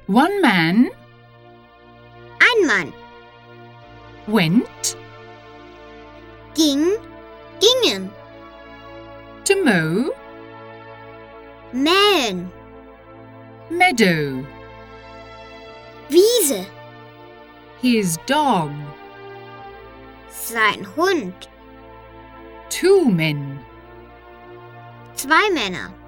One man Ein Mann. went Ging, gingen. to mow Mähen. meadow. Wiese. His dog. Sein Hund. 2 men. 2 Männer.